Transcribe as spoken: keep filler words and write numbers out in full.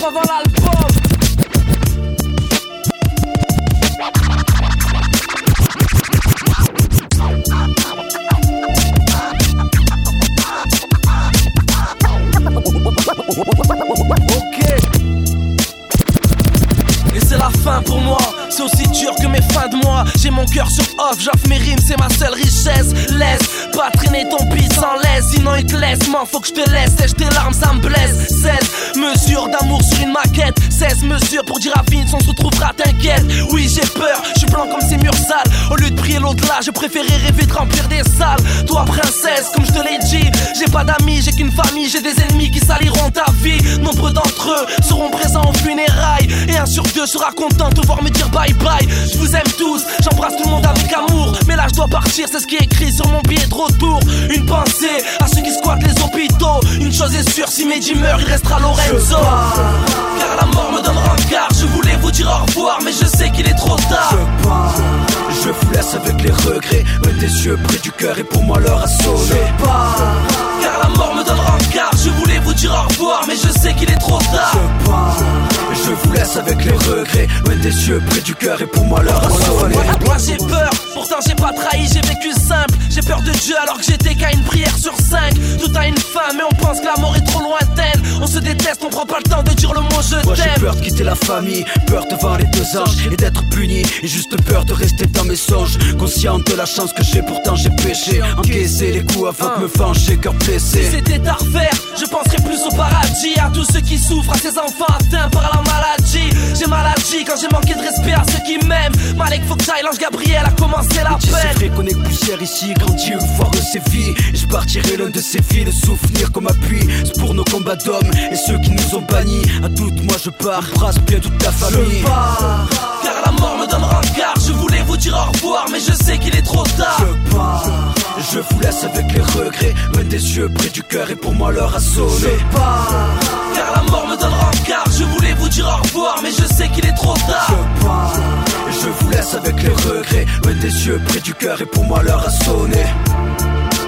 avant l'album. Ok. Et c'est la fin pour moi. C'est aussi dur que mes fins de mois. J'ai mon cœur sur off, j'offre mes rimes, c'est ma seule richesse. Laisse pas traîner ton pisse en laisse, sinon il te laisse, man, faut que je te laisse. Sèche tes larmes, ça me blesse. seize mesures d'amour sur une maquette. seize mesures pour dire à Vince, on se retrouvera, t'inquiète. Oui, j'ai peur, je suis blanc comme ces murs sales. Au lieu de prier l'au-delà, je préférais rêver de remplir des salles. Toi, princesse, comme je te l'ai dit, j'ai pas d'amis, j'ai qu'une famille, j'ai des ennemis qui saliront ta vie. Nombreux d'entre eux seront présents aux funérailles. Et un sur deux sera content de voir me dire bye bye. Je vous aime tous, j'embrasse tout le monde avec amour. Mais là je dois partir, c'est ce qui est écrit sur mon billet de retour. Une pensée à ceux qui squattent les hôpitaux. Une chose est sûre, si Mehdi meurt, il restera Lorenzo. Car la mort me donne rencard. Je voulais vous dire au revoir, mais je sais qu'il est trop tard. Je pars, je vous laisse avec les regrets. Un des yeux près du cœur et pour moi l'heure a sonné. Je pars, car la mort me donne rencard. Je voulais vous dire au revoir, mais je sais qu'il est trop tard. Je pars, je vous laisse avec les regrets. Un des yeux près du cœur et pour moi l'heure a sonné. Moi j'ai peur, pourtant j'ai pas trahi, j'ai vécu simple. J'ai peur de Dieu alors que j'étais qu'à une prière sur cinq. Tout a une fin mais on pense que la mort est trop lointaine. On se déteste, on prend pas le temps de dire le mot je t'aime. Moi j'ai peur de quitter la famille, peur de voir les deux anges et d'être puni. Et juste peur de rester dans mes songes. Conscient de la chance que j'ai, pourtant j'ai péché. Encaisser les coups avant de me venger, cœur blessé. Si c'était à refaire, je penserais plus au paradis. À tous ceux qui souffrent, à ces enfants atteints par la maladie. J'ai maladie quand j'ai manqué de respect à ceux qui m'aiment. Malek, faut que j'aille, l'ange Gabriel a commencé la peine. C'est vrai qu'on est poussière ici, grandi une fois de ses vies. Et je partirai l'un de ces vies, le souvenir comme appui. C'est pour nos combats d'hommes et ceux qui nous ont bannis. À toutes, moi je pars, brasse bien toute la famille. Je pars, car la mort me donne rencard. Je voulais vous dire au revoir, mais je sais qu'il est trop tard. Je pars, je vous laisse avec les regrets. Un des yeux près du cœur et pour moi l'heure a sonné. Je pars, car la mort me donne rencard. Je voulais vous dire au revoir, mais je sais qu'il est trop tard. Je pars, je vous laisse avec les regrets. Un des yeux près du cœur et pour moi l'heure a sonné.